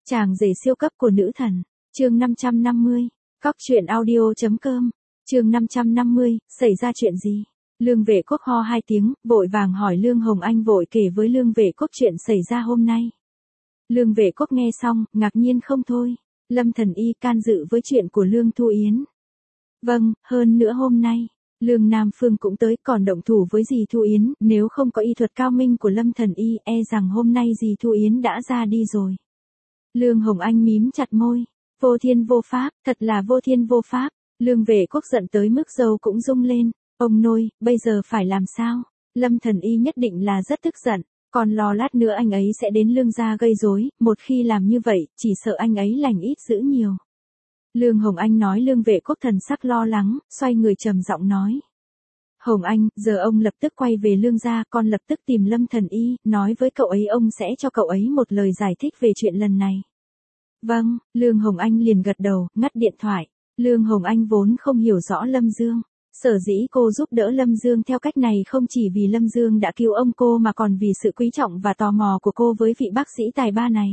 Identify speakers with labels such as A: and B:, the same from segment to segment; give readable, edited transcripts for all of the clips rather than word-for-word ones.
A: Chàng rể siêu cấp của nữ thần. Chương 550. Cóc truyện audio.com. Chương 550, xảy ra chuyện gì? Lương Vệ Quốc ho hai tiếng, vội vàng hỏi Lương Hồng Anh vội kể với Lương Vệ Quốc chuyện xảy ra hôm nay. Lương Vệ Quốc nghe xong, ngạc nhiên không thôi. Lâm Thần Y can dự với chuyện của Lương Thu Yến. Vâng, hơn nữa hôm nay, Lương Nam Phương cũng tới còn động thủ với dì Thu Yến, nếu không có y thuật cao minh của Lâm Thần Y, e rằng hôm nay dì Thu Yến đã ra đi rồi. Lương Hồng Anh mím chặt môi. Vô thiên vô pháp, thật là vô thiên vô pháp. Lương Vệ Quốc giận tới mức râu cũng rung lên. Ông nôi, bây giờ phải làm sao? Lâm Thần Y nhất định là rất tức giận, còn lo lát nữa anh ấy sẽ đến Lương gia gây rối, một khi làm như vậy, chỉ sợ anh ấy lành ít dữ nhiều. Lương Hồng Anh nói. Lương Vệ Quốc thần sắc lo lắng, xoay người trầm giọng nói. Hồng Anh, giờ ông lập tức quay về Lương gia, con lập tức tìm Lâm Thần Y, nói với cậu ấy ông sẽ cho cậu ấy một lời giải thích về chuyện lần này. Vâng, Lương Hồng Anh liền gật đầu, ngắt điện thoại. Lương Hồng Anh vốn không hiểu rõ Lâm Dương. Sở dĩ cô giúp đỡ Lâm Dương theo cách này không chỉ vì Lâm Dương đã cứu ông cô mà còn vì sự quý trọng và tò mò của cô với vị bác sĩ tài ba này.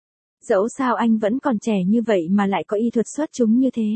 A: Dẫu sao anh vẫn còn trẻ như vậy mà lại có y thuật xuất chúng như thế.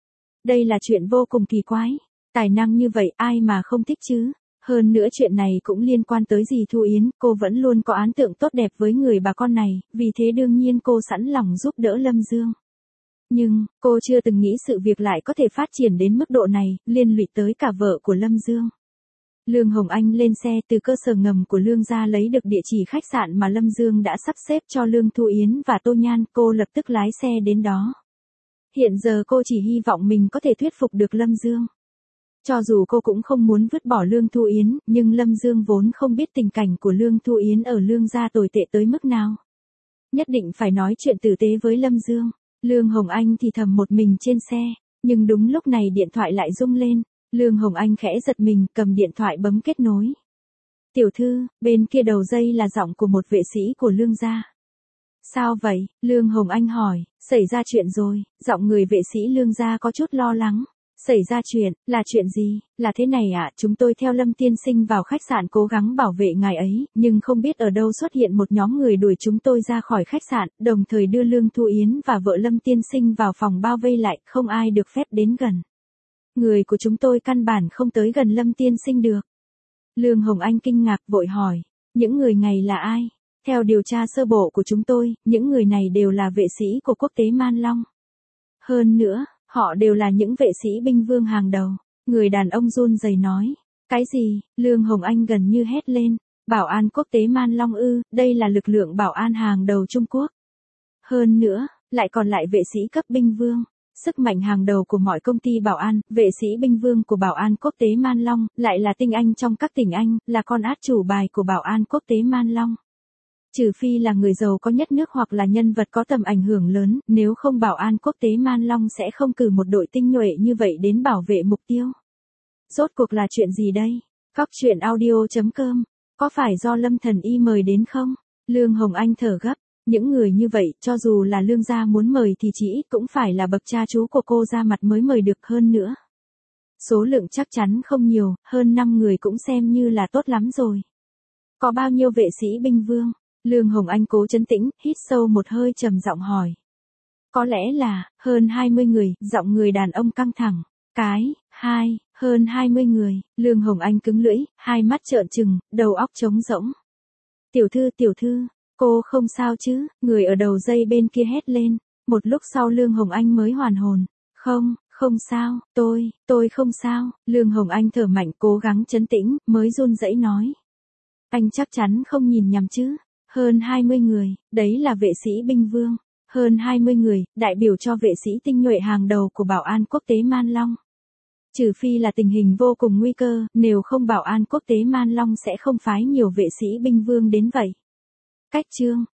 A: Đây là chuyện vô cùng kỳ quái. Tài năng như vậy ai mà không thích chứ. Hơn nữa chuyện này cũng liên quan tới dì Thu Yến, cô vẫn luôn có ấn tượng tốt đẹp với người bà con này, vì thế đương nhiên cô sẵn lòng giúp đỡ Lâm Dương. Nhưng, cô chưa từng nghĩ sự việc lại có thể phát triển đến mức độ này, liên lụy tới cả vợ của Lâm Dương. Lương Hồng Anh lên xe từ cơ sở ngầm của Lương gia lấy được địa chỉ khách sạn mà Lâm Dương đã sắp xếp cho Lương Thu Yến và Tô Nhan, cô lập tức lái xe đến đó. Hiện giờ cô chỉ hy vọng mình có thể thuyết phục được Lâm Dương. Cho dù cô cũng không muốn vứt bỏ Lương Thu Yến, nhưng Lâm Dương vốn không biết tình cảnh của Lương Thu Yến ở Lương gia tồi tệ tới mức nào. Nhất định phải nói chuyện tử tế với Lâm Dương. Lương Hồng Anh thì thầm một mình trên xe, nhưng đúng lúc này điện thoại lại rung lên. Lương Hồng Anh khẽ giật mình, cầm điện thoại bấm kết nối. Tiểu thư, bên kia đầu dây là giọng của một vệ sĩ của Lương gia. Sao vậy? Lương Hồng Anh hỏi. Xảy ra chuyện rồi, giọng người vệ sĩ Lương gia có chút lo lắng. Xảy ra chuyện, là chuyện gì? Là thế này ạ, chúng tôi theo Lâm tiên sinh vào khách sạn cố gắng bảo vệ ngài ấy, nhưng không biết ở đâu xuất hiện một nhóm người đuổi chúng tôi ra khỏi khách sạn, đồng thời đưa Lương Thu Yến và vợ Lâm tiên sinh vào phòng bao vây lại, không ai được phép đến gần. Người của chúng tôi căn bản không tới gần Lâm tiên sinh được. Lương Hồng Anh kinh ngạc vội hỏi, những người này là ai? Theo điều tra sơ bộ của chúng tôi, những người này đều là vệ sĩ của quốc tế Man Long. Hơn nữa, họ đều là những vệ sĩ binh vương hàng đầu. Người đàn ông run rẩy nói. Cái gì? Lương Hồng Anh gần như hét lên. Bảo an quốc tế Man Long ư, đây là lực lượng bảo an hàng đầu Trung Quốc. Hơn nữa, lại còn lại vệ sĩ cấp binh vương. Sức mạnh hàng đầu của mọi công ty bảo an, vệ sĩ binh vương của bảo an quốc tế Man Long, lại là tinh anh trong các tỉnh Anh, là con át chủ bài của bảo an quốc tế Man Long. Trừ phi là người giàu có nhất nước hoặc là nhân vật có tầm ảnh hưởng lớn, nếu không bảo an quốc tế Man Long sẽ không cử một đội tinh nhuệ như vậy đến bảo vệ mục tiêu. Rốt cuộc là chuyện gì đây? Cóc truyện audio.com. Có phải do Lâm Thần Y mời đến không? Lương Hồng Anh thở gấp. Những người như vậy, cho dù là Lương gia muốn mời thì chỉ ít cũng phải là bậc cha chú của cô ra mặt mới mời được hơn nữa. Số lượng chắc chắn không nhiều, hơn 5 người cũng xem như là tốt lắm rồi. Có bao nhiêu vệ sĩ binh vương? Lương Hồng Anh cố trấn tĩnh, hít sâu một hơi trầm giọng hỏi. Có lẽ là, hơn 20 người, giọng người đàn ông căng thẳng. Hơn 20 người, Lương Hồng Anh cứng lưỡi, hai mắt trợn trừng, đầu óc trống rỗng. Tiểu thư, cô không sao chứ? Người ở đầu dây bên kia hét lên. Một lúc sau Lương Hồng Anh mới hoàn hồn. Không sao, tôi không sao. Lương Hồng Anh thở mạnh cố gắng trấn tĩnh, mới run rẩy nói. Anh chắc chắn không nhìn nhầm chứ? Hơn 20 người, đấy là vệ sĩ binh vương. Hơn 20 người, đại biểu cho vệ sĩ tinh nhuệ hàng đầu của bảo an quốc tế Man Long. Trừ phi là tình hình vô cùng nguy cơ, nếu không bảo an quốc tế Man Long sẽ không phái nhiều vệ sĩ binh vương đến vậy. Cách chương.